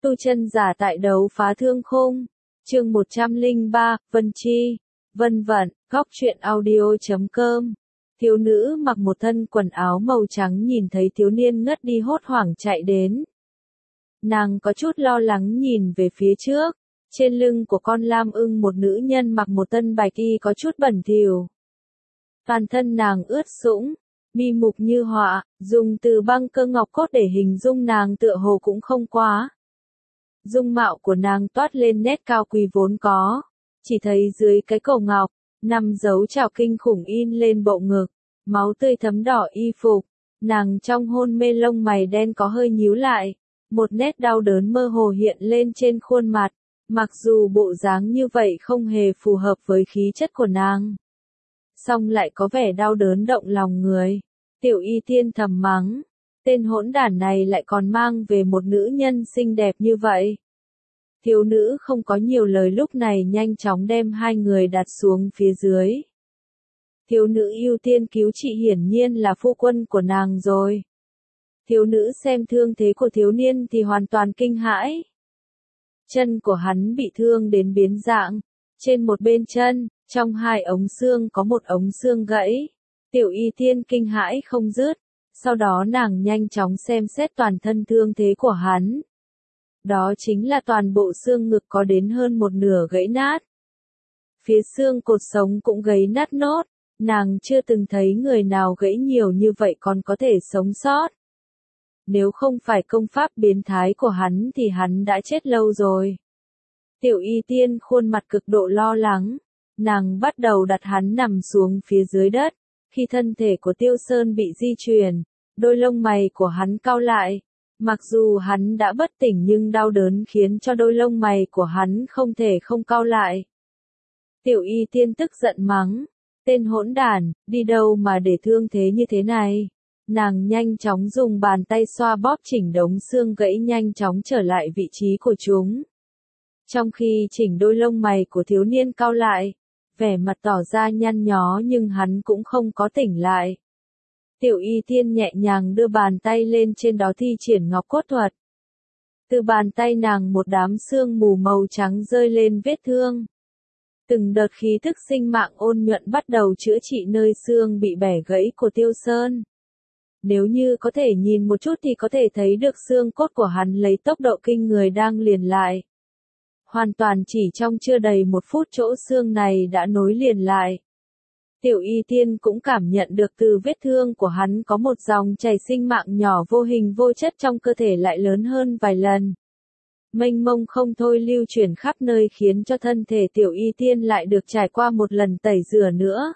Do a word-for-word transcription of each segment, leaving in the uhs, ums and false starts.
Tu chân giả tại đấu phá thương khung. Chương một trăm lẻ ba, Vân Chi. Vân Vận, góc truyện audio chấm com. Thiếu nữ mặc một thân quần áo màu trắng nhìn thấy thiếu niên ngất đi hốt hoảng chạy đến. Nàng có chút lo lắng nhìn về phía trước. Trên lưng của con lam ưng một nữ nhân mặc một thân bạch y có chút bẩn thỉu. Toàn thân nàng ướt sũng, mi mục như họa, dùng từ băng cơ ngọc cốt để hình dung nàng tựa hồ cũng không quá. Dung mạo của nàng toát lên nét cao quý vốn có, chỉ thấy dưới cái cổ ngọc, nằm dấu trảo kinh khủng in lên bộ ngực, máu tươi thấm đỏ y phục, nàng trong hôn mê lông mày đen có hơi nhíu lại, một nét đau đớn mơ hồ hiện lên trên khuôn mặt, mặc dù bộ dáng như vậy không hề phù hợp với khí chất của nàng. Song lại có vẻ đau đớn động lòng người, Tiểu Y Tiên thầm mắng. Tên hỗn đản này lại còn mang về một nữ nhân xinh đẹp như vậy. Thiếu nữ không có nhiều lời lúc này nhanh chóng đem hai người đặt xuống phía dưới. Thiếu nữ ưu tiên cứu trị hiển nhiên là phu quân của nàng rồi. Thiếu nữ xem thương thế của thiếu niên thì hoàn toàn kinh hãi. Chân của hắn bị thương đến biến dạng. Trên một bên chân, trong hai ống xương có một ống xương gãy. Tiểu Y Tiên kinh hãi không dứt. Sau đó nàng nhanh chóng xem xét toàn thân thương thế của hắn. Đó chính là toàn bộ xương ngực có đến hơn một nửa gãy nát. Phía xương cột sống cũng gãy nát nốt, nàng chưa từng thấy người nào gãy nhiều như vậy còn có thể sống sót. Nếu không phải công pháp biến thái của hắn thì hắn đã chết lâu rồi. Tiểu Y Tiên khuôn mặt cực độ lo lắng, nàng bắt đầu đặt hắn nằm xuống phía dưới đất. Khi thân thể của Tiêu Sơn bị di chuyển, đôi lông mày của hắn cau lại. Mặc dù hắn đã bất tỉnh nhưng đau đớn khiến cho đôi lông mày của hắn không thể không cau lại. Tiểu Y Tiên tức giận mắng, tên hỗn đản, đi đâu mà để thương thế như thế này. Nàng nhanh chóng dùng bàn tay xoa bóp chỉnh đống xương gãy nhanh chóng trở lại vị trí của chúng. Trong khi chỉnh đôi lông mày của thiếu niên cau lại, vẻ mặt tỏ ra nhăn nhó nhưng hắn cũng không có tỉnh lại. Tiểu Y Tiên nhẹ nhàng đưa bàn tay lên trên đó thi triển ngọc cốt thuật. Từ bàn tay nàng một đám sương mù màu trắng rơi lên vết thương. Từng đợt khí thức sinh mạng ôn nhuận bắt đầu chữa trị nơi xương bị bẻ gãy của Tiêu Sơn. Nếu như có thể nhìn một chút thì có thể thấy được xương cốt của hắn lấy tốc độ kinh người đang liền lại. Hoàn toàn chỉ trong chưa đầy một phút chỗ xương này đã nối liền lại. Tiểu Y Tiên cũng cảm nhận được từ vết thương của hắn có một dòng chảy sinh mạng nhỏ vô hình vô chất trong cơ thể lại lớn hơn vài lần. Mênh mông không thôi lưu chuyển khắp nơi khiến cho thân thể Tiểu Y Tiên lại được trải qua một lần tẩy rửa nữa.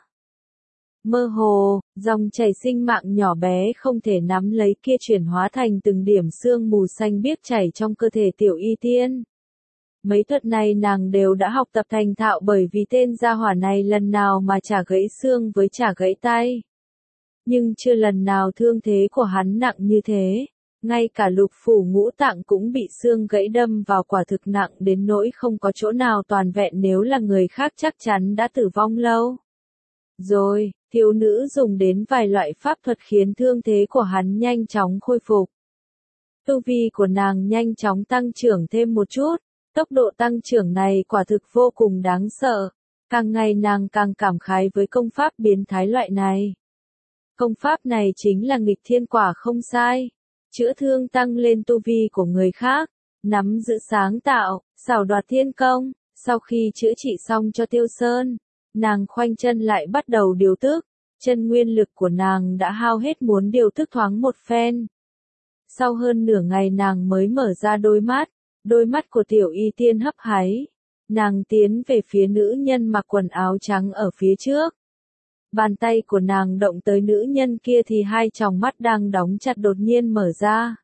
Mơ hồ, dòng chảy sinh mạng nhỏ bé không thể nắm lấy kia chuyển hóa thành từng điểm sương mù xanh biếc chảy trong cơ thể Tiểu Y Tiên. Mấy thuật này nàng đều đã học tập thành thạo bởi vì tên gia hỏa này lần nào mà chả gãy xương với chả gãy tay. Nhưng chưa lần nào thương thế của hắn nặng như thế. Ngay cả lục phủ ngũ tạng cũng bị xương gãy đâm vào quả thực nặng đến nỗi không có chỗ nào toàn vẹn nếu là người khác chắc chắn đã tử vong lâu. Rồi, thiếu nữ dùng đến vài loại pháp thuật khiến thương thế của hắn nhanh chóng khôi phục. Tu vi của nàng nhanh chóng tăng trưởng thêm một chút. Tốc độ tăng trưởng này quả thực vô cùng đáng sợ. Càng ngày nàng càng cảm khái với công pháp biến thái loại này. Công pháp này chính là nghịch thiên quả không sai. Chữa thương tăng lên tu vi của người khác. Nắm giữ sáng tạo, xảo đoạt thiên công. Sau khi chữa trị xong cho Tiêu Sơn, nàng khoanh chân lại bắt đầu điều tức. Chân nguyên lực của nàng đã hao hết muốn điều tức thoáng một phen. Sau hơn nửa ngày nàng mới mở ra đôi mắt. Đôi mắt của Tiểu Y Tiên hấp háy. Nàng tiến về phía nữ nhân mặc quần áo trắng ở phía trước. Bàn tay của nàng động tới nữ nhân kia thì hai tròng mắt đang đóng chặt đột nhiên mở ra.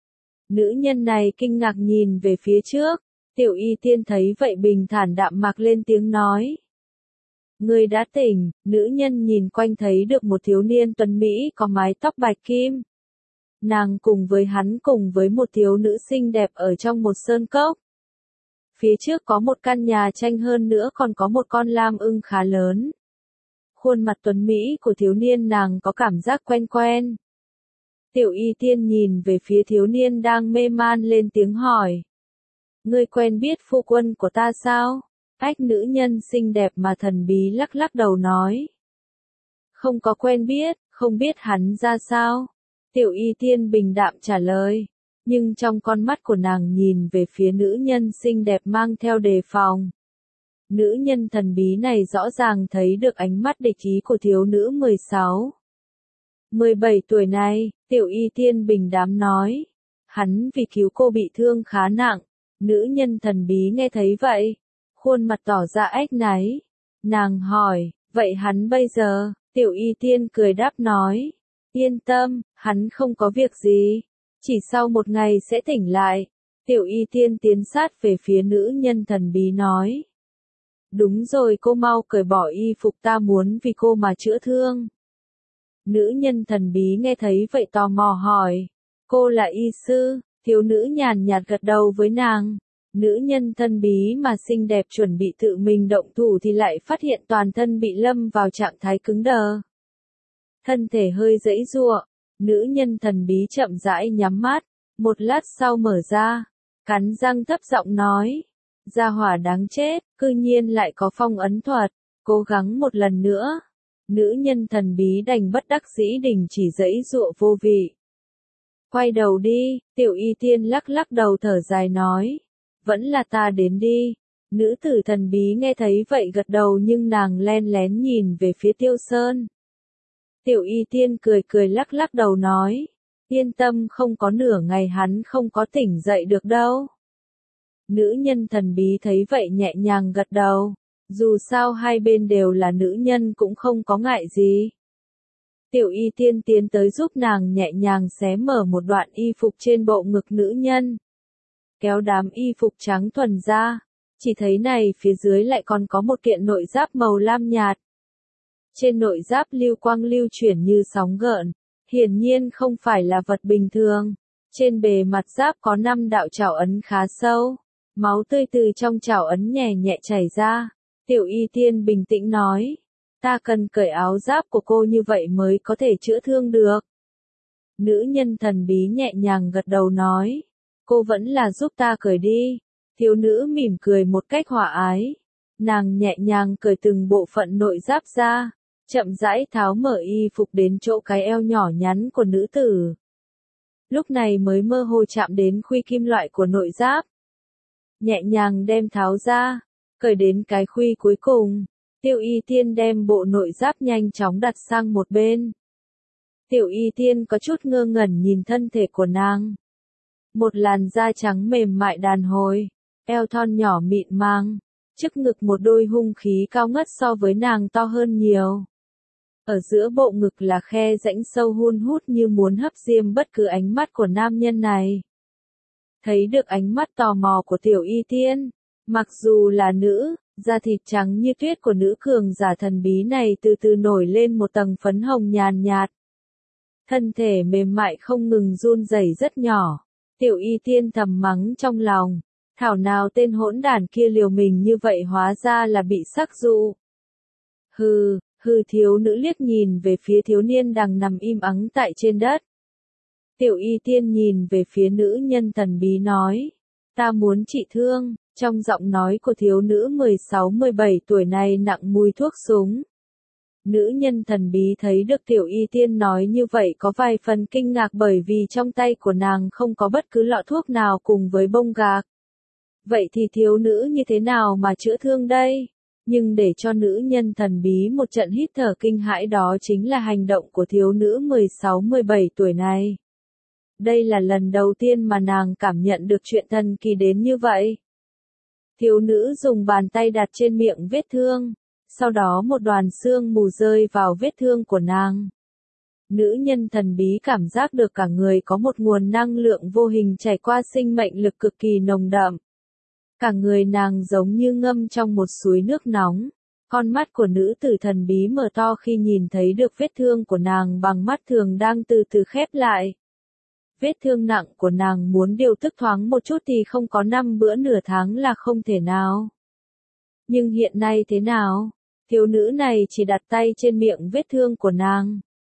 Nữ nhân này kinh ngạc nhìn về phía trước. Tiểu Y Tiên thấy vậy bình thản đạm mạc lên tiếng nói. Người đã tỉnh, nữ nhân nhìn quanh thấy được một thiếu niên tuấn Mỹ có mái tóc bạch kim. Nàng cùng với hắn cùng với một thiếu nữ xinh đẹp ở trong một sơn cốc. Phía trước có một căn nhà tranh hơn nữa còn có một con lam ưng khá lớn. Khuôn mặt tuấn Mỹ của thiếu niên nàng có cảm giác quen quen. Tiểu Y Tiên nhìn về phía thiếu niên đang mê man lên tiếng hỏi. Ngươi quen biết phu quân của ta sao? Ách nữ nhân xinh đẹp mà thần bí lắc lắc đầu nói. Không có quen biết, không biết hắn ra sao? Tiểu Y Tiên bình đạm trả lời. Nhưng trong con mắt của nàng nhìn về phía nữ nhân xinh đẹp mang theo đề phòng. Nữ nhân thần bí này rõ ràng thấy được ánh mắt địch ý của thiếu nữ mười sáu, mười bảy tuổi này, Tiểu Y Tiên bình đạm nói. Hắn vì cứu cô bị thương khá nặng. Nữ nhân thần bí nghe thấy vậy, khuôn mặt tỏ ra áy náy. Nàng hỏi, vậy hắn bây giờ? Tiểu Y Tiên cười đáp nói. Yên tâm, hắn không có việc gì. Chỉ sau một ngày sẽ tỉnh lại. Tiểu Y Tiên tiến sát về phía nữ nhân thần bí nói. Đúng rồi, cô mau cởi bỏ y phục, ta muốn vì cô mà chữa thương. Nữ nhân thần bí nghe thấy vậy tò mò hỏi. Cô là y sư? Thiếu nữ nhàn nhạt gật đầu với nàng. Nữ nhân thần bí mà xinh đẹp chuẩn bị tự mình động thủ thì lại phát hiện toàn thân bị lâm vào trạng thái cứng đờ. Thân thể hơi giãy giụa, nữ nhân thần bí chậm rãi nhắm mắt, một lát sau mở ra, cắn răng thấp giọng nói. Gia hỏa đáng chết, cư nhiên lại có phong ấn thuật, cố gắng một lần nữa. Nữ nhân thần bí đành bất đắc dĩ đình chỉ giãy giụa vô vị. Quay đầu đi, Tiểu Y Tiên lắc lắc đầu thở dài nói. Vẫn là ta đến đi. Nữ tử thần bí nghe thấy vậy gật đầu nhưng nàng len lén nhìn về phía Tiêu Sơn. Tiểu Y Tiên cười cười lắc lắc đầu nói. Yên tâm, không có nửa ngày hắn không có tỉnh dậy được đâu. Nữ nhân thần bí thấy vậy nhẹ nhàng gật đầu. Dù sao hai bên đều là nữ nhân cũng không có ngại gì. Tiểu Y Tiên tiến tới giúp nàng nhẹ nhàng xé mở một đoạn y phục trên bộ ngực nữ nhân. Kéo đám y phục trắng thuần ra. Chỉ thấy này phía dưới lại còn có một kiện nội giáp màu lam nhạt. Trên nội giáp lưu quang lưu chuyển như sóng gợn. Hiển nhiên không phải là vật bình thường. Trên bề mặt giáp có năm đạo trảo ấn khá sâu. Máu tươi từ trong trảo ấn nhẹ nhẹ chảy ra. Tiểu Y Tiên bình tĩnh nói. Ta cần cởi áo giáp của cô như vậy mới có thể chữa thương được. Nữ nhân thần bí nhẹ nhàng gật đầu nói. Cô vẫn là giúp ta cởi đi. Thiếu nữ mỉm cười một cách hòa ái. Nàng nhẹ nhàng cởi từng bộ phận nội giáp ra. Chậm rãi tháo mở y phục đến chỗ cái eo nhỏ nhắn của nữ tử. Lúc này mới mơ hồ chạm đến khuy kim loại của nội giáp. Nhẹ nhàng đem tháo ra. Cởi đến cái khuy cuối cùng. Tiểu Y Tiên đem bộ nội giáp nhanh chóng đặt sang một bên. Tiểu Y Tiên có chút ngơ ngẩn nhìn thân thể của nàng. Một làn da trắng mềm mại đàn hồi, eo thon nhỏ mịn màng, trước ngực một đôi hung khí cao ngất so với nàng to hơn nhiều. Ở giữa bộ ngực là khe rãnh sâu hun hút như muốn hấp diêm bất cứ ánh mắt của nam nhân này. Thấy được ánh mắt tò mò của Tiểu Y Tiên, mặc dù là nữ, da thịt trắng như tuyết của nữ cường giả thần bí này từ từ nổi lên một tầng phấn hồng nhàn nhạt. Thân thể mềm mại không ngừng run rẩy rất nhỏ. Tiểu Y Tiên thầm mắng trong lòng. Thảo nào tên hỗn đản kia liều mình như vậy hóa ra là bị sắc dụ. Hừ, hừ thiếu nữ liếc nhìn về phía thiếu niên đang nằm im ắng tại trên đất. Tiểu Y Tiên nhìn về phía nữ nhân thần bí nói. Ta muốn trị thương. Trong giọng nói của thiếu nữ mười sáu mười bảy tuổi này nặng mùi thuốc súng. Nữ nhân thần bí thấy được Tiểu Y Tiên nói như vậy có vài phần kinh ngạc bởi vì trong tay của nàng không có bất cứ lọ thuốc nào cùng với bông gạc. Vậy thì thiếu nữ như thế nào mà chữa thương đây? Nhưng để cho nữ nhân thần bí một trận hít thở kinh hãi đó chính là hành động của thiếu nữ mười sáu mười bảy tuổi này. Đây là lần đầu tiên mà nàng cảm nhận được chuyện thần kỳ đến như vậy. Thiếu nữ dùng bàn tay đặt trên miệng vết thương, sau đó một đoàn sương mù rơi vào vết thương của nàng. Nữ nhân thần bí cảm giác được cả người có một nguồn năng lượng vô hình chảy qua sinh mệnh lực cực kỳ nồng đậm. Cả người nàng giống như ngâm trong một suối nước nóng. Con mắt của nữ tử thần bí mở to khi nhìn thấy được vết thương của nàng bằng mắt thường đang từ từ khép lại. Vết thương nặng của nàng muốn điều tức thoáng một chút thì không có năm bữa nửa tháng là không thể nào. Nhưng hiện nay thế nào? Thiếu nữ này chỉ đặt tay trên miệng vết thương của nàng.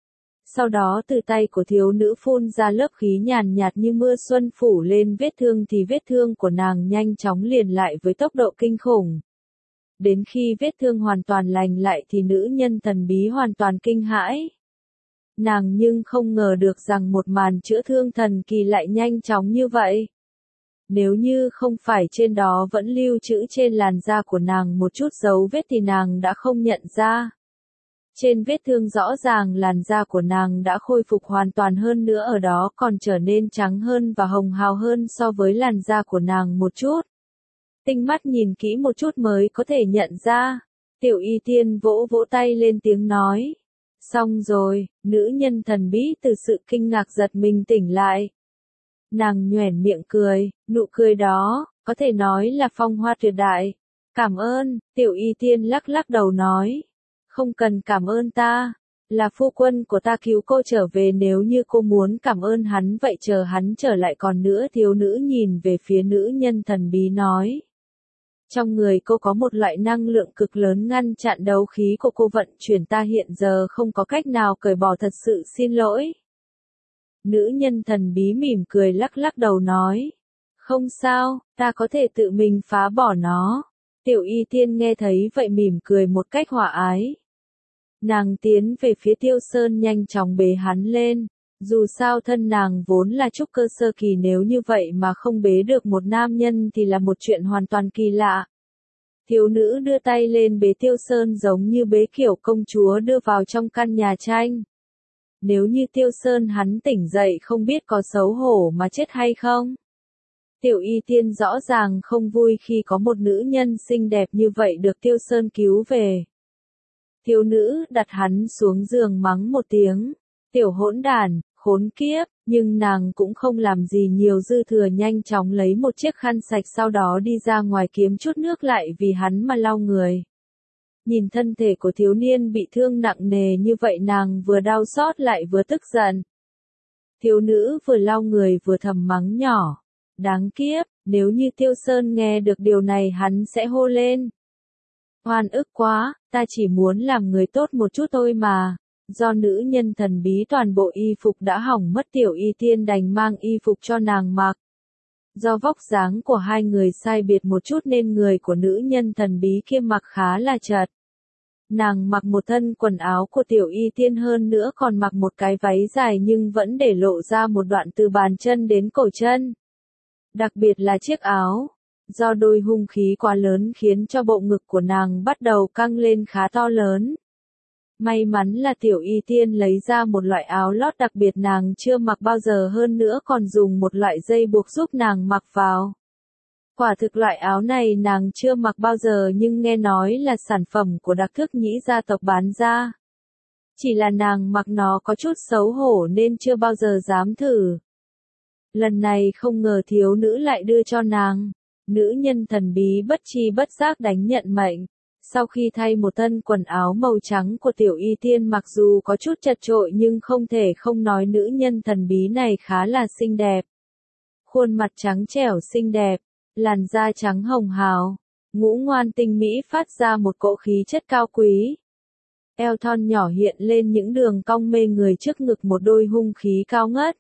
Sau đó từ tay của thiếu nữ phun ra lớp khí nhàn nhạt như mưa xuân phủ lên vết thương thì vết thương của nàng nhanh chóng liền lại với tốc độ kinh khủng. Đến khi vết thương hoàn toàn lành lại thì nữ nhân thần bí hoàn toàn kinh hãi. Nàng nhưng không ngờ được rằng một màn chữa thương thần kỳ lại nhanh chóng như vậy. Nếu như không phải trên đó vẫn lưu trữ trên làn da của nàng một chút dấu vết thì nàng đã không nhận ra. Trên vết thương rõ ràng làn da của nàng đã khôi phục hoàn toàn hơn nữa ở đó còn trở nên trắng hơn và hồng hào hơn so với làn da của nàng một chút. Tinh mắt nhìn kỹ một chút mới có thể nhận ra. Tiểu Y Tiên vỗ vỗ tay lên tiếng nói. Xong rồi, nữ nhân thần bí từ sự kinh ngạc giật mình tỉnh lại. Nàng nhoẻn miệng cười, nụ cười đó, có thể nói là phong hoa tuyệt đại. Cảm ơn, Tiểu Y Tiên lắc lắc đầu nói. Không cần cảm ơn ta, là phu quân của ta cứu cô trở về nếu như cô muốn cảm ơn hắn vậy chờ hắn trở lại còn nữa thiếu nữ nhìn về phía nữ nhân thần bí nói. Trong người cô có một loại năng lượng cực lớn ngăn chặn đấu khí của cô vận chuyển ta hiện giờ không có cách nào cởi bỏ thật sự xin lỗi. Nữ nhân thần bí mỉm cười lắc lắc đầu nói. Không sao, ta có thể tự mình phá bỏ nó. Tiểu Y Tiên nghe thấy vậy mỉm cười một cách hòa ái. Nàng tiến về phía Tiêu Sơn nhanh chóng bế hắn lên. Dù sao thân nàng vốn là trúc cơ sơ kỳ nếu như vậy mà không bế được một nam nhân thì là một chuyện hoàn toàn kỳ lạ. Thiếu nữ đưa tay lên bế Tiêu Sơn giống như bế kiểu công chúa đưa vào trong căn nhà tranh. Nếu như Tiêu Sơn hắn tỉnh dậy không biết có xấu hổ mà chết hay không. Tiểu Y Tiên rõ ràng không vui khi có một nữ nhân xinh đẹp như vậy được Tiêu Sơn cứu về. Thiếu nữ đặt hắn xuống giường mắng một tiếng. Tiểu hỗn đản, khốn kiếp, nhưng nàng cũng không làm gì nhiều dư thừa nhanh chóng lấy một chiếc khăn sạch sau đó đi ra ngoài kiếm chút nước lại vì hắn mà lau người. Nhìn thân thể của thiếu niên bị thương nặng nề như vậy nàng vừa đau xót lại vừa tức giận. Thiếu nữ vừa lau người vừa thầm mắng nhỏ. Đáng kiếp, nếu như Tiêu Sơn nghe được điều này hắn sẽ hô lên. Oan ức quá, ta chỉ muốn làm người tốt một chút thôi mà. Do nữ nhân thần bí toàn bộ y phục đã hỏng mất Tiểu Y Tiên đành mang y phục cho nàng mặc. Do vóc dáng của hai người sai biệt một chút nên người của nữ nhân thần bí kia mặc khá là chật. Nàng mặc một thân quần áo của Tiểu Y Tiên hơn nữa còn mặc một cái váy dài nhưng vẫn để lộ ra một đoạn từ bàn chân đến cổ chân. Đặc biệt là chiếc áo. Do đôi hung khí quá lớn khiến cho bộ ngực của nàng bắt đầu căng lên khá to lớn. May mắn là Tiểu Y Tiên lấy ra một loại áo lót đặc biệt nàng chưa mặc bao giờ hơn nữa còn dùng một loại dây buộc giúp nàng mặc vào. Quả thực loại áo này nàng chưa mặc bao giờ nhưng nghe nói là sản phẩm của Đặc Thức Nhĩ gia tộc bán ra. Chỉ là nàng mặc nó có chút xấu hổ nên chưa bao giờ dám thử. Lần này không ngờ thiếu nữ lại đưa cho nàng. Nữ nhân thần bí bất chi bất giác đánh nhận mệnh. Sau khi thay một thân quần áo màu trắng của Tiểu Y Tiên mặc dù có chút chật chội nhưng không thể không nói nữ nhân thần bí này khá là xinh đẹp. Khuôn mặt trắng trẻo xinh đẹp, làn da trắng hồng hào, ngũ ngoan tinh mỹ phát ra một cỗ khí chất cao quý. Eo thon nhỏ hiện lên những đường cong mê người trước ngực một đôi hung khí cao ngất.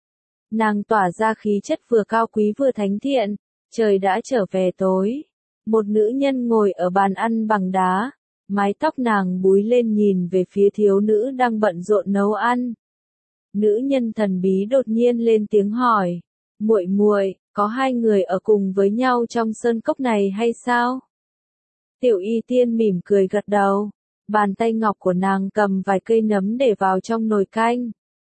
Nàng tỏa ra khí chất vừa cao quý vừa thánh thiện, trời đã trở về tối. Một nữ nhân ngồi ở bàn ăn bằng đá, mái tóc nàng búi lên nhìn về phía thiếu nữ đang bận rộn nấu ăn. Nữ nhân thần bí đột nhiên lên tiếng hỏi, muội muội, có hai người ở cùng với nhau trong sơn cốc này hay sao? Tiểu Y Tiên mỉm cười gật đầu, bàn tay ngọc của nàng cầm vài cây nấm để vào trong nồi canh.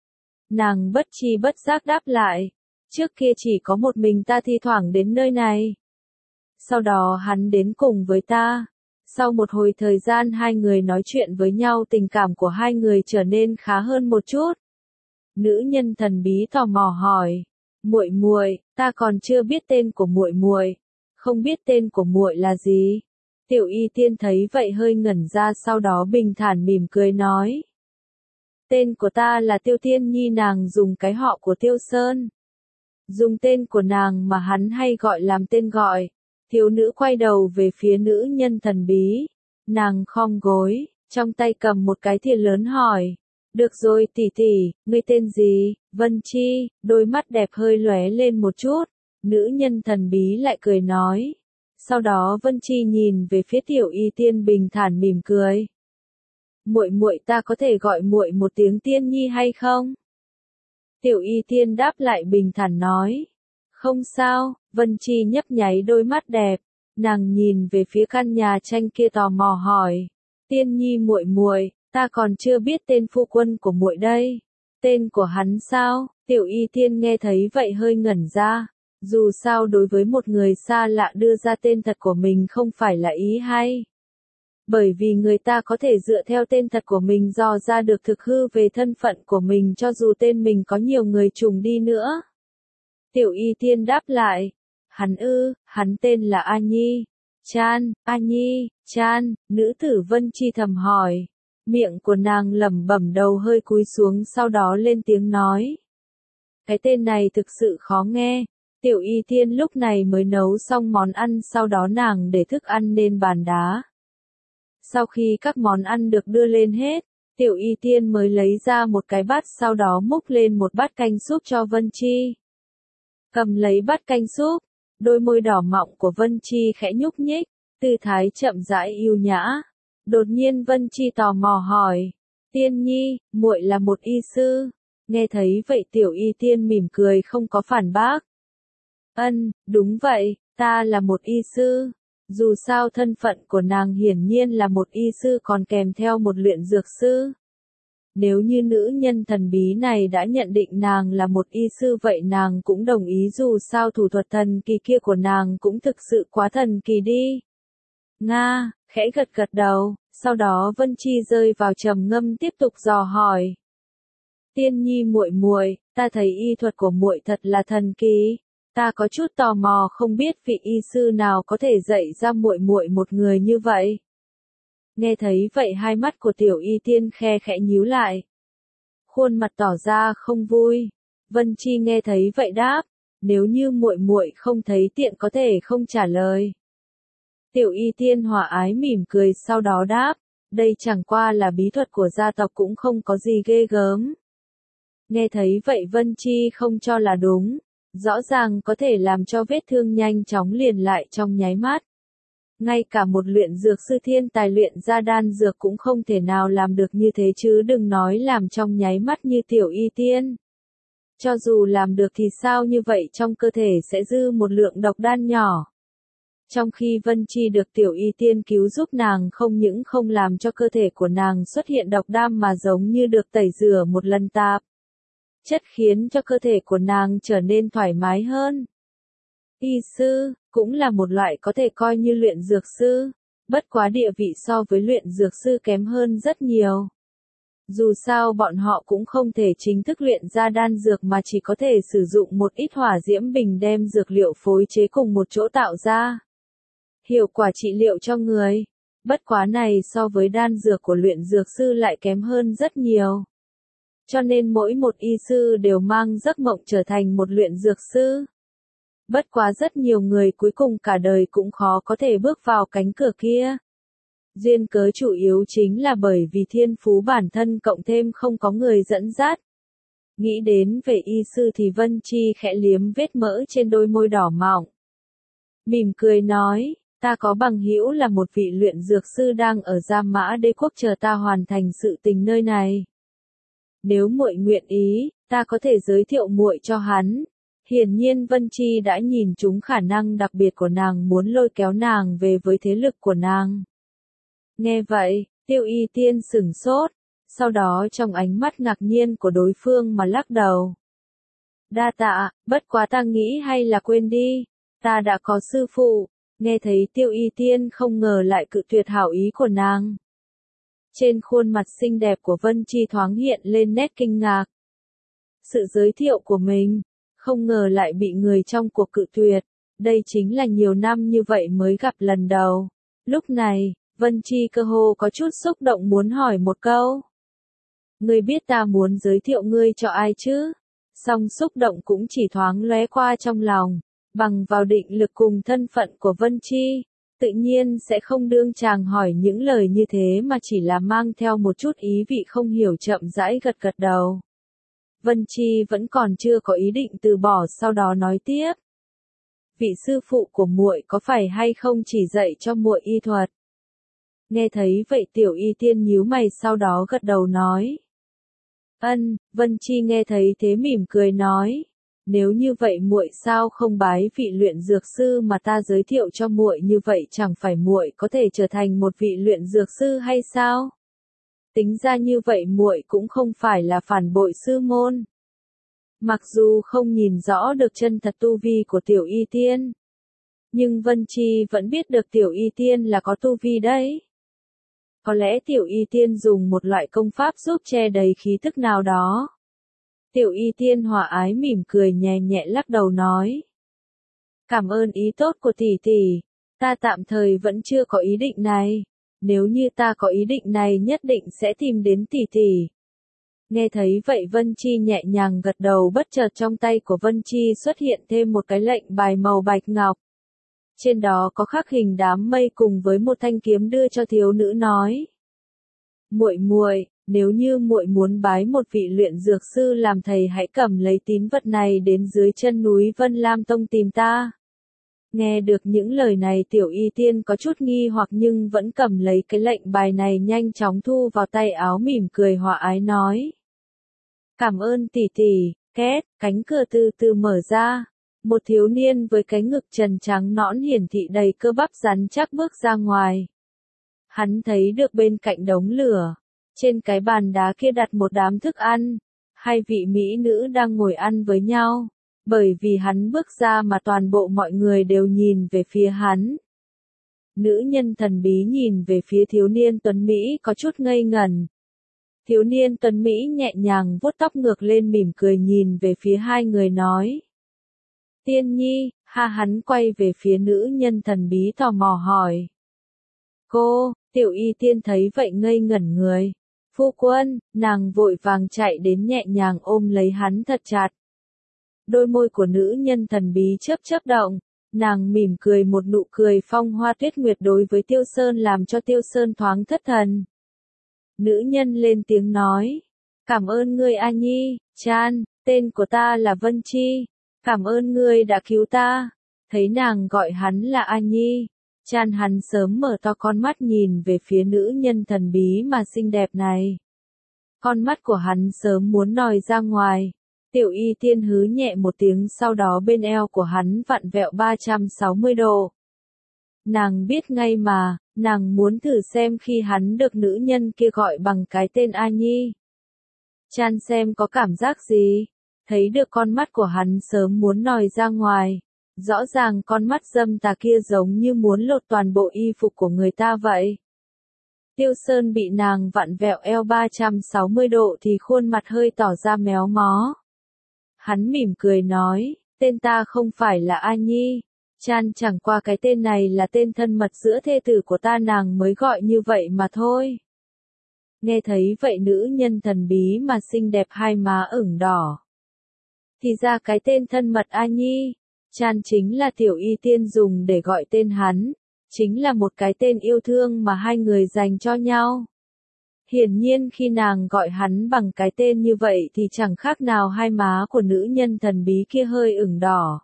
Nàng bất chi bất giác đáp lại, trước kia chỉ có một mình ta thi thoảng đến nơi này. Sau đó hắn đến cùng với ta. Sau một hồi thời gian hai người nói chuyện với nhau tình cảm của hai người trở nên khá hơn một chút. Nữ nhân thần bí tò mò hỏi, muội muội, ta còn chưa biết tên của muội muội, không biết tên của muội là gì? Tiểu Y Tiên thấy vậy hơi ngẩn ra sau đó bình thản mỉm cười nói. Tên của ta là Tiêu Tiên Nhi nàng dùng cái họ của Tiêu Sơn. Dùng tên của nàng mà hắn hay gọi làm tên gọi. Thiếu nữ quay đầu về phía nữ nhân thần bí. Nàng khom gối, trong tay cầm một cái thìa lớn hỏi. Được rồi tỷ tỷ, ngươi tên gì? Vân Chi, đôi mắt đẹp hơi lóe lên một chút, nữ nhân thần bí lại cười nói. Sau đó Vân Chi nhìn về phía Tiểu Y Tiên bình thản mỉm cười. Muội muội ta có thể gọi muội một tiếng Tiên Nhi hay không? Tiểu Y Tiên đáp lại bình thản nói. Không sao, Vân Chi nhấp nháy đôi mắt đẹp, nàng nhìn về phía căn nhà tranh kia tò mò hỏi. Tiên Nhi muội muội, ta còn chưa biết tên phu quân của muội đây. Tên của hắn sao? Tiểu Y Tiên nghe thấy vậy hơi ngẩn ra. Dù sao đối với một người xa lạ đưa ra tên thật của mình không phải là ý hay. Bởi vì người ta có thể dựa theo tên thật của mình dò ra được thực hư về thân phận của mình cho dù tên mình có nhiều người trùng đi nữa. Tiểu Y Tiên đáp lại. Hắn ư, hắn tên là A Nhi. Chan, A Nhi, Chan, nữ tử Vân Chi thầm hỏi. Miệng của nàng lẩm bẩm đầu hơi cúi xuống sau đó lên tiếng nói. Cái tên này thực sự khó nghe. Tiểu Y Tiên lúc này mới nấu xong món ăn sau đó nàng để thức ăn lên bàn đá. Sau khi các món ăn được đưa lên hết, Tiểu Y Tiên mới lấy ra một cái bát sau đó múc lên một bát canh súp cho Vân Chi. Cầm lấy bát canh súp, đôi môi đỏ mọng của Vân Chi khẽ nhúc nhích, tư thái chậm rãi yêu nhã. Đột nhiên Vân Chi tò mò hỏi, Tiên Nhi, muội là một y sư. Nghe thấy vậy Tiểu Y Tiên mỉm cười không có phản bác. Ân, đúng vậy, ta là một y sư. Dù sao thân phận của nàng hiển nhiên là một y sư còn kèm theo một luyện dược sư. Nếu như nữ nhân thần bí này đã nhận định nàng là một y sư vậy nàng cũng đồng ý dù sao thủ thuật thần kỳ kia của nàng cũng thực sự quá thần kỳ đi. Nga, khẽ gật gật đầu, sau đó Vân Chi rơi vào trầm ngâm tiếp tục dò hỏi. Tiên Nhi muội muội, ta thấy y thuật của muội thật là thần kỳ. Ta có chút tò mò không biết vị y sư nào có thể dạy ra muội muội một người như vậy. Nghe thấy vậy hai mắt của Tiểu Y Tiên khe khẽ nhíu lại. Khuôn mặt tỏ ra không vui. Vân Chi nghe thấy vậy đáp, nếu như muội muội không thấy tiện có thể không trả lời. Tiểu Y Tiên hòa ái mỉm cười sau đó đáp, đây chẳng qua là bí thuật của gia tộc cũng không có gì ghê gớm. Nghe thấy vậy Vân Chi không cho là đúng. Rõ ràng có thể làm cho vết thương nhanh chóng liền lại trong nháy mắt. Ngay cả một luyện dược sư thiên tài luyện ra đan dược cũng không thể nào làm được như thế chứ đừng nói làm trong nháy mắt như Tiểu Y Tiên. Cho dù làm được thì sao như vậy trong cơ thể sẽ dư một lượng độc đan nhỏ. Trong khi Vân Chi được Tiểu Y Tiên cứu giúp nàng không những không làm cho cơ thể của nàng xuất hiện độc đam mà giống như được tẩy rửa một lần tạp. Chất khiến cho cơ thể của nàng trở nên thoải mái hơn. Y sư, cũng là một loại có thể coi như luyện dược sư, bất quá địa vị so với luyện dược sư kém hơn rất nhiều. Dù sao bọn họ cũng không thể chính thức luyện ra đan dược mà chỉ có thể sử dụng một ít hỏa diễm bình đem dược liệu phối chế cùng một chỗ tạo ra. Hiệu quả trị liệu cho người, bất quá này so với đan dược của luyện dược sư lại kém hơn rất nhiều. Cho nên mỗi một y sư đều mang giấc mộng trở thành một luyện dược sư. Bất quá rất nhiều người cuối cùng cả đời cũng khó có thể bước vào cánh cửa kia. Duyên cớ chủ yếu chính là bởi vì thiên phú bản thân cộng thêm không có người dẫn dắt. Nghĩ đến về y sư thì Vân Chi khẽ liếm vết mỡ trên đôi môi đỏ mọng. Mỉm cười nói, ta có bằng hữu là một vị luyện dược sư đang ở Gia Mã Đế Quốc chờ ta hoàn thành sự tình nơi này. Nếu muội nguyện ý, ta có thể giới thiệu muội cho hắn. Hiển nhiên Vân Chi đã nhìn trúng khả năng đặc biệt của nàng muốn lôi kéo nàng về với thế lực của nàng. Nghe vậy, Tiểu Y Tiên sửng sốt, sau đó trong ánh mắt ngạc nhiên của đối phương mà lắc đầu. Đa tạ, bất quá ta nghĩ hay là quên đi, ta đã có sư phụ. Nghe thấy Tiểu Y Tiên không ngờ lại cự tuyệt hảo ý của nàng. Trên khuôn mặt xinh đẹp của Vân Chi thoáng hiện lên nét kinh ngạc. Sự giới thiệu của mình, không ngờ lại bị người trong cuộc cự tuyệt, đây chính là nhiều năm như vậy mới gặp lần đầu. Lúc này, Vân Chi cơ hồ có chút xúc động muốn hỏi một câu. Ngươi biết ta muốn giới thiệu ngươi cho ai chứ? Song xúc động cũng chỉ thoáng lóe qua trong lòng, bằng vào định lực cùng thân phận của Vân Chi. tự nhiên sẽ không đương chàng hỏi những lời như thế mà chỉ là mang theo một chút ý vị không hiểu chậm rãi gật gật đầu. Vân Chi vẫn còn chưa có ý định từ bỏ, sau đó nói tiếp. Vị sư phụ của muội có phải hay không chỉ dạy cho muội y thuật? Nghe thấy vậy Tiểu Y Tiên nhíu mày sau đó gật đầu nói. Ân, Vân Chi nghe thấy thế mỉm cười nói. Nếu như vậy muội sao không bái vị luyện dược sư mà ta giới thiệu cho muội, như vậy chẳng phải muội có thể trở thành một vị luyện dược sư hay sao? Tính ra như vậy muội cũng không phải là phản bội sư môn. Mặc dù không nhìn rõ được chân thật tu vi của Tiểu Y Tiên, nhưng Vân Chi vẫn biết được Tiểu Y Tiên là có tu vi đấy. Có lẽ Tiểu Y Tiên dùng một loại công pháp giúp che đầy khí tức nào đó. Tiểu Y Tiên hòa ái mỉm cười nhẹ nhẹ lắc đầu nói. Cảm ơn ý tốt của tỷ tỷ, ta tạm thời vẫn chưa có ý định này. Nếu như ta có ý định này nhất định sẽ tìm đến tỷ tỷ. Nghe thấy vậy Vân Chi nhẹ nhàng gật đầu, bất chợt trong tay của Vân Chi xuất hiện thêm một cái lệnh bài màu bạch ngọc. Trên đó có khắc hình đám mây cùng với một thanh kiếm đưa cho thiếu nữ nói. Muội muội, nếu như muội muốn bái một vị luyện dược sư làm thầy hãy cầm lấy tín vật này đến dưới chân núi Vân Lam Tông tìm ta. Nghe được những lời này Tiểu Y Tiên có chút nghi hoặc nhưng vẫn cầm lấy cái lệnh bài này nhanh chóng thu vào tay áo, mỉm cười hòa ái nói. Cảm ơn tỷ tỷ. Két, cánh cửa từ từ mở ra. Một thiếu niên với cái ngực trần trắng nõn hiển thị đầy cơ bắp rắn chắc bước ra ngoài. Hắn thấy được bên cạnh đống lửa, trên cái bàn đá kia đặt một đám thức ăn, hai vị mỹ nữ đang ngồi ăn với nhau. Bởi vì hắn bước ra mà toàn bộ mọi người đều nhìn về phía hắn. Nữ nhân thần bí nhìn về phía thiếu niên tuấn Mỹ có chút ngây ngẩn. Thiếu niên tuấn Mỹ nhẹ nhàng vuốt tóc ngược lên mỉm cười nhìn về phía hai người nói. Tiên nhi, ha hắn quay về phía nữ nhân thần bí tò mò hỏi. Cô, Tiểu Y Tiên thấy vậy ngây ngẩn người. Phu quân, nàng vội vàng chạy đến nhẹ nhàng ôm lấy hắn thật chặt. Đôi môi của nữ nhân thần bí chớp chớp động, nàng mỉm cười một nụ cười phong hoa tuyết nguyệt đối với Tiêu Sơn làm cho Tiêu Sơn thoáng thất thần. Nữ nhân lên tiếng nói, cảm ơn ngươi A Nhi, Chan, tên của ta là Vân Chi, cảm ơn ngươi đã cứu ta. Thấy nàng gọi hắn là A Nhi, Chan hắn sớm mở to con mắt nhìn về phía nữ nhân thần bí mà xinh đẹp này. Con mắt của hắn sớm muốn nòi ra ngoài. Tiểu Y Tiên hứ nhẹ một tiếng, sau đó bên eo của hắn vặn vẹo ba trăm sáu mươi độ. Nàng biết ngay mà, nàng muốn thử xem khi hắn được nữ nhân kia gọi bằng cái tên A Nhi. Chan xem có cảm giác gì? Thấy được con mắt của hắn sớm muốn nòi ra ngoài. Rõ ràng con mắt dâm tà kia giống như muốn lột toàn bộ y phục của người ta vậy. Tiêu Sơn bị nàng vặn vẹo eo ba trăm sáu mươi độ thì khuôn mặt hơi tỏ ra méo mó. Hắn mỉm cười nói, tên ta không phải là A Nhi, Chan chẳng qua cái tên này là tên thân mật giữa thê tử của ta, nàng mới gọi như vậy mà thôi. Nghe thấy vậy nữ nhân thần bí mà xinh đẹp hai má ửng đỏ. Thì ra cái tên thân mật A Nhi, Chan chính là Tiểu Y Tiên dùng để gọi tên hắn, chính là một cái tên yêu thương mà hai người dành cho nhau. Hiển nhiên khi nàng gọi hắn bằng cái tên như vậy thì chẳng khác nào hai má của nữ nhân thần bí kia hơi ửng đỏ.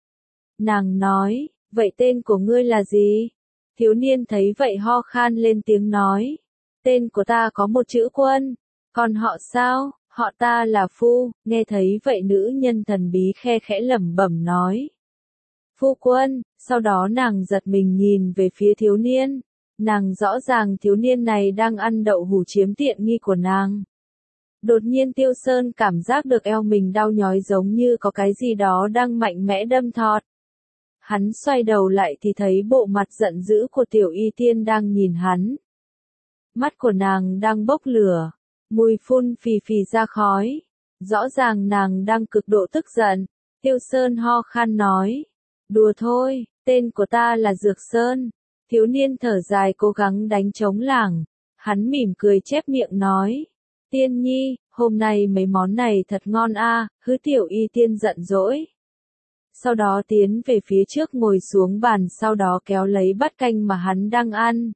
Nàng nói, vậy tên của ngươi là gì? Thiếu niên thấy vậy ho khan lên tiếng nói, tên của ta có một chữ Quân, còn họ sao? Họ ta là Phu. Nghe thấy vậy nữ nhân thần bí khe khẽ lẩm bẩm nói. Phu quân, sau đó nàng giật mình nhìn về phía thiếu niên. Nàng rõ ràng thiếu niên này đang ăn đậu hủ chiếm tiện nghi của nàng. Đột nhiên Tiêu Sơn cảm giác được eo mình đau nhói giống như có cái gì đó đang mạnh mẽ đâm thọt. Hắn xoay đầu lại thì thấy bộ mặt giận dữ của Tiểu Y Tiên đang nhìn hắn. Mắt của nàng đang bốc lửa, mùi phun phì phì ra khói. Rõ ràng nàng đang cực độ tức giận. Tiêu Sơn ho khan nói, đùa thôi, tên của ta là Dược Sơn. Thiếu niên thở dài cố gắng đánh trống lảng. Hắn mỉm cười chép miệng nói, Tiên nhi, hôm nay mấy món này thật ngon a. Hứ Tiểu Y Tiên giận dỗi. sau đó tiến về phía trước ngồi xuống bàn, sau đó kéo lấy bát canh mà hắn đang ăn.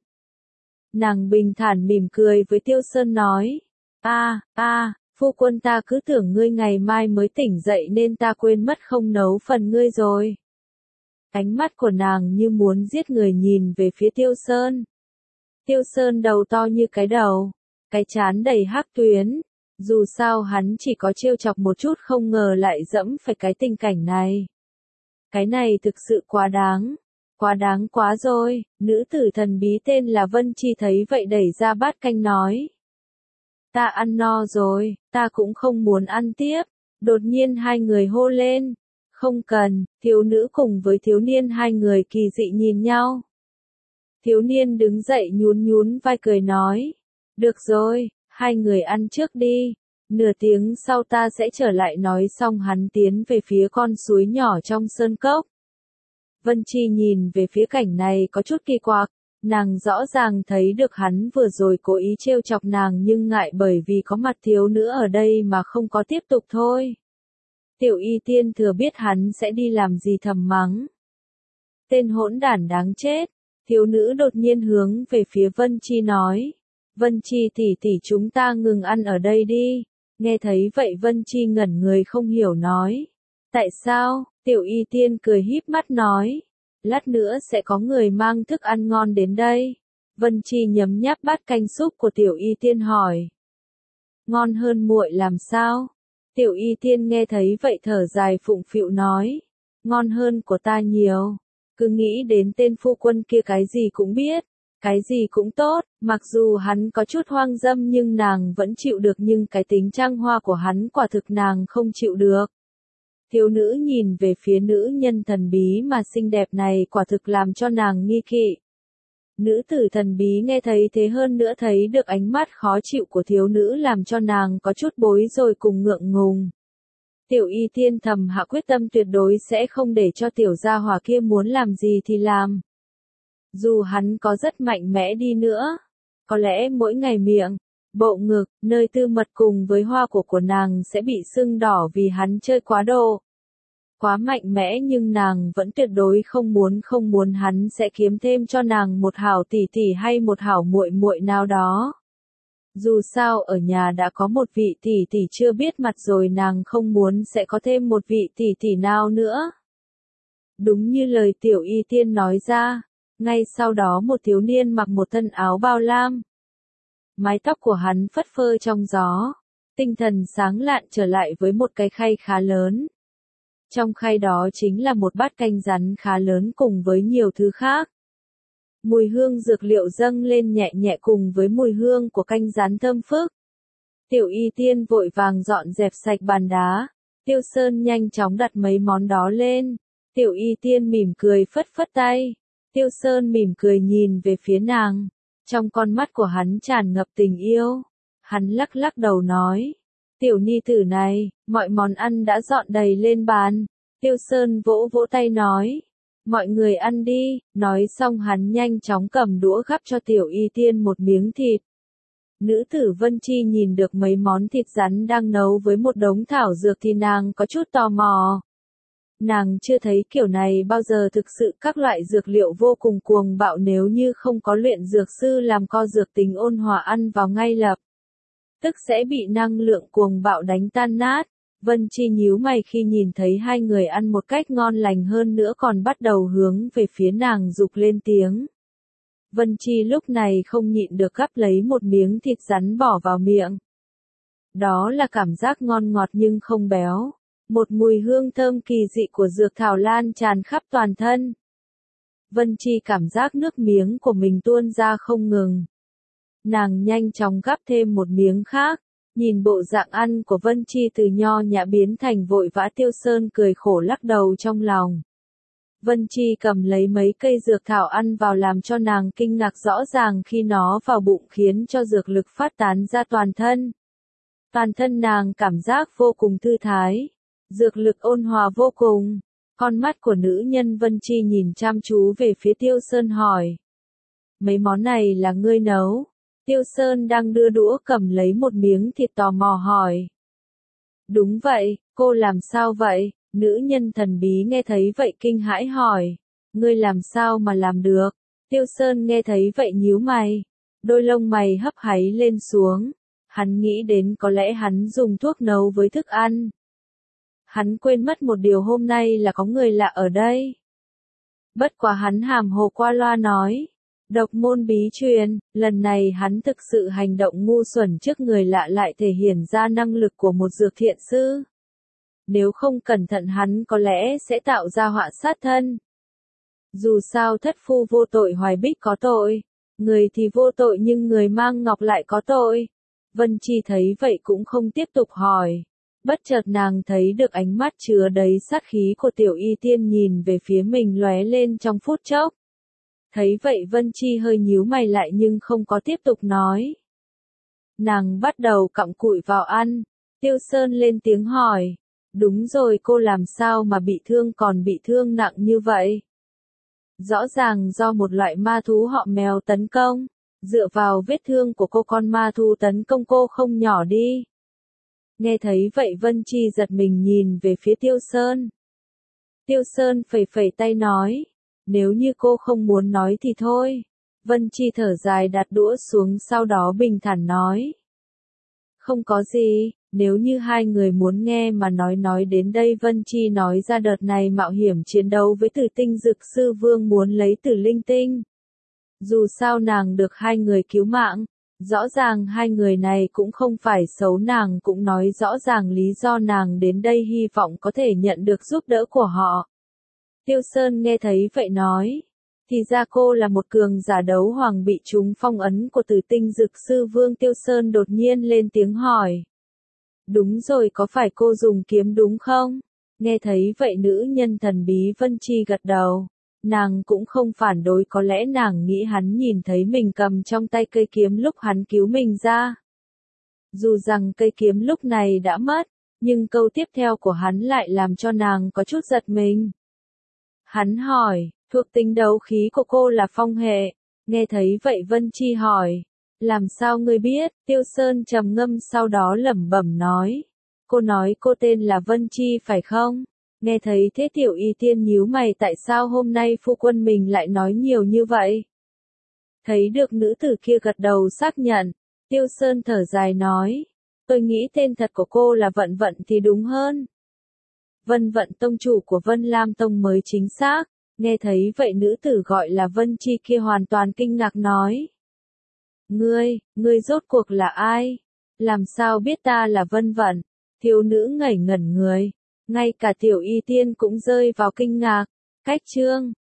Nàng bình thản mỉm cười với Tiêu Sơn nói, a a, phu quân, ta cứ tưởng ngươi ngày mai mới tỉnh dậy nên ta quên mất không nấu phần ngươi rồi. Ánh mắt của nàng như muốn giết người nhìn về phía Tiêu Sơn. Tiêu Sơn đầu to như cái đầu, cái trán đầy hắc tuyến. Dù sao hắn chỉ có trêu chọc một chút, không ngờ lại dẫm phải cái tình cảnh này. Cái này thực sự quá đáng. Quá đáng quá rồi. Nữ tử thần bí tên là Vân Chi thấy vậy đẩy ra bát canh nói. Ta ăn no rồi, ta cũng không muốn ăn tiếp. Đột nhiên hai người hô lên. Không cần. Thiếu nữ cùng với thiếu niên hai người kỳ dị nhìn nhau. Thiếu niên đứng dậy nhún nhún vai cười nói. Được rồi, hai người ăn trước đi. Nửa tiếng sau ta sẽ trở lại, nói xong hắn tiến về phía con suối nhỏ trong sơn cốc. Vân Chi nhìn về phía cảnh này có chút kỳ quặc. Nàng rõ ràng thấy được hắn vừa rồi cố ý trêu chọc nàng nhưng ngại bởi vì có mặt thiếu nữ ở đây mà không có tiếp tục thôi. Tiểu Y Tiên thừa biết hắn sẽ đi làm gì thầm mắng. Tên hỗn đản đáng chết. Thiếu nữ đột nhiên hướng về phía Vân Chi nói. Vân Chi tỷ tỷ, chúng ta ngừng ăn ở đây đi. Nghe thấy vậy Vân Chi ngẩn người không hiểu nói. Tại sao? Tiểu Y Tiên cười híp mắt nói. Lát nữa sẽ có người mang thức ăn ngon đến đây. Vân Chi nhấm nháp bát canh súp của Tiểu Y Tiên hỏi. Ngon hơn muội làm sao? Tiểu Y Tiên nghe thấy vậy thở dài phụng phịu nói. Ngon hơn của ta nhiều. Cứ nghĩ đến tên phu quân kia cái gì cũng biết. Cái gì cũng tốt, mặc dù hắn có chút hoang dâm nhưng nàng vẫn chịu được, nhưng cái tính trăng hoa của hắn quả thực nàng không chịu được. Thiếu nữ nhìn về phía nữ nhân thần bí mà xinh đẹp này quả thực làm cho nàng nghi kỵ. Nữ tử thần bí nghe thấy thế hơn nữa thấy được ánh mắt khó chịu của thiếu nữ làm cho nàng có chút bối rồi cùng ngượng ngùng. Tiểu Y Tiên thầm hạ quyết tâm tuyệt đối sẽ không để cho tiểu gia hỏa kia muốn làm gì thì làm. Dù hắn có rất mạnh mẽ đi nữa, có lẽ mỗi ngày miệng, bộ ngực, nơi tư mật cùng với hoa cổ của nàng sẽ bị sưng đỏ vì hắn chơi quá độ. Quá mạnh mẽ nhưng nàng vẫn tuyệt đối không muốn không muốn hắn sẽ kiếm thêm cho nàng một hảo tỷ tỷ hay một hảo muội muội nào đó. Dù sao ở nhà đã có một vị tỷ tỷ chưa biết mặt rồi, nàng không muốn sẽ có thêm một vị tỷ tỷ nào nữa. Đúng như lời Tiểu Y Tiên nói ra. Ngay sau đó một thiếu niên mặc một thân áo bao lam. Mái tóc của hắn phất phơ trong gió. Tinh thần sáng lạn trở lại với một cái khay khá lớn. Trong khay đó chính là một bát canh rắn khá lớn cùng với nhiều thứ khác. Mùi hương dược liệu dâng lên nhẹ nhẹ cùng với mùi hương của canh rắn thơm phức. Tiểu Y Tiên vội vàng dọn dẹp sạch bàn đá. Tiêu Sơn nhanh chóng đặt mấy món đó lên. Tiểu Y Tiên mỉm cười phất phất tay. Tiêu Sơn mỉm cười nhìn về phía nàng. Trong con mắt của hắn tràn ngập tình yêu. Hắn lắc lắc đầu nói. Tiểu ni tử này, mọi món ăn đã dọn đầy lên bàn. Tiêu Sơn vỗ vỗ tay nói. Mọi người ăn đi. Nói xong hắn nhanh chóng cầm đũa gắp cho Tiểu Y Tiên một miếng thịt. Nữ tử Vân Chi nhìn được mấy món thịt rắn đang nấu với một đống thảo dược thì nàng có chút tò mò. Nàng chưa thấy kiểu này bao giờ, thực sự các loại dược liệu vô cùng cuồng bạo, nếu như không có luyện dược sư làm co dược tính ôn hòa ăn vào ngay lập tức sẽ bị năng lượng cuồng bạo đánh tan nát. Vân Chi nhíu mày khi nhìn thấy hai người ăn một cách ngon lành, hơn nữa còn bắt đầu hướng về phía nàng giục lên tiếng. Vân Chi lúc này không nhịn được gắp lấy một miếng thịt rắn bỏ vào miệng. Đó là cảm giác ngon ngọt nhưng không béo. Một mùi hương thơm kỳ dị của dược thảo lan tràn khắp toàn thân. Vân Chi cảm giác nước miếng của mình tuôn ra không ngừng. Nàng nhanh chóng gắp thêm một miếng khác. Nhìn bộ dạng ăn của Vân Chi từ nho nhã biến thành vội vã, Tiêu Sơn cười khổ lắc đầu trong lòng. Vân Chi cầm lấy mấy cây dược thảo ăn vào làm cho nàng kinh ngạc rõ ràng khi nó vào bụng khiến cho dược lực phát tán ra toàn thân. Toàn thân nàng cảm giác vô cùng thư thái. Dược lực ôn hòa vô cùng. Con mắt của nữ nhân Vân Chi nhìn chăm chú về phía Tiêu Sơn hỏi. Mấy món này là ngươi nấu? Tiêu Sơn đang đưa đũa cầm lấy một miếng thịt tò mò hỏi. Đúng vậy, cô làm sao vậy? Nữ nhân thần bí nghe thấy vậy kinh hãi hỏi, ngươi làm sao mà làm được? Tiêu Sơn nghe thấy vậy nhíu mày, đôi lông mày hấp háy lên xuống, hắn nghĩ đến có lẽ hắn dùng thuốc nấu với thức ăn. Hắn quên mất một điều, hôm nay là có người lạ ở đây. Bất quá hắn hàm hồ qua loa nói, độc môn bí truyền, lần này hắn thực sự hành động ngu xuẩn trước người lạ lại thể hiện ra năng lực của một dược thiện sư. Nếu không cẩn thận hắn có lẽ sẽ tạo ra họa sát thân. Dù sao thất phu vô tội Hoài Bích có tội, người thì vô tội nhưng người mang ngọc lại có tội. Vân Chi thấy vậy cũng không tiếp tục hỏi. Bất chợt nàng thấy được ánh mắt chứa đầy sát khí của Tiểu Y Tiên nhìn về phía mình lóe lên trong phút chốc. Thấy vậy Vân Chi hơi nhíu mày lại nhưng không có tiếp tục nói. Nàng bắt đầu cặm cụi vào ăn. Tiêu Sơn lên tiếng hỏi. Đúng rồi, cô làm sao mà bị thương, còn bị thương nặng như vậy? Rõ ràng do một loại ma thú họ mèo tấn công. Dựa vào vết thương của cô, con ma thú tấn công cô không nhỏ đi. Nghe thấy vậy Vân Chi giật mình nhìn về phía Tiêu Sơn. Tiêu Sơn phẩy phẩy tay nói, nếu như cô không muốn nói thì thôi. Vân Chi thở dài đặt đũa xuống sau đó bình thản nói. Không có gì, nếu như hai người muốn nghe mà nói nói đến đây. Vân Chi nói ra đợt này mạo hiểm chiến đấu với Tử Tinh Dực Sư Vương muốn lấy Tử Linh Tinh. Dù sao nàng được hai người cứu mạng, rõ ràng hai người này cũng không phải xấu, nàng cũng nói rõ ràng lý do nàng đến đây hy vọng có thể nhận được giúp đỡ của họ. Tiêu Sơn nghe thấy vậy nói, thì ra cô là một cường giả đấu hoàng bị trúng phong ấn của Tử Tinh Dực Sư Vương. Tiêu Sơn đột nhiên lên tiếng hỏi. Đúng rồi, có phải cô dùng kiếm đúng không? Nghe thấy vậy nữ nhân thần bí Vân Chi gật đầu. Nàng cũng không phản đối, có lẽ nàng nghĩ hắn nhìn thấy mình cầm trong tay cây kiếm lúc hắn cứu mình ra. Dù rằng cây kiếm lúc này đã mất, nhưng câu tiếp theo của hắn lại làm cho nàng có chút giật mình. Hắn hỏi, thuộc tính đấu khí của cô là phong hệ. Nghe thấy vậy Vân Chi hỏi, làm sao ngươi biết? Tiêu Sơn trầm ngâm sau đó lẩm bẩm nói, cô nói cô tên là Vân Chi phải không? Nghe thấy thế Tiểu Y Tiên nhíu mày, tại sao hôm nay phu quân mình lại nói nhiều như vậy? Thấy được nữ tử kia gật đầu xác nhận, Tiêu Sơn thở dài nói, tôi nghĩ tên thật của cô là Vận Vận thì đúng hơn. Vân Vận tông chủ của Vân Lam Tông mới chính xác. Nghe thấy vậy nữ tử gọi là Vân Chi kia hoàn toàn kinh ngạc nói. Ngươi, ngươi rốt cuộc là ai? Làm sao biết ta là Vân Vận? Thiếu nữ ngẩng ngẩn người. Ngay cả Tiểu Y Tiên cũng rơi vào kinh ngạc. Cách chương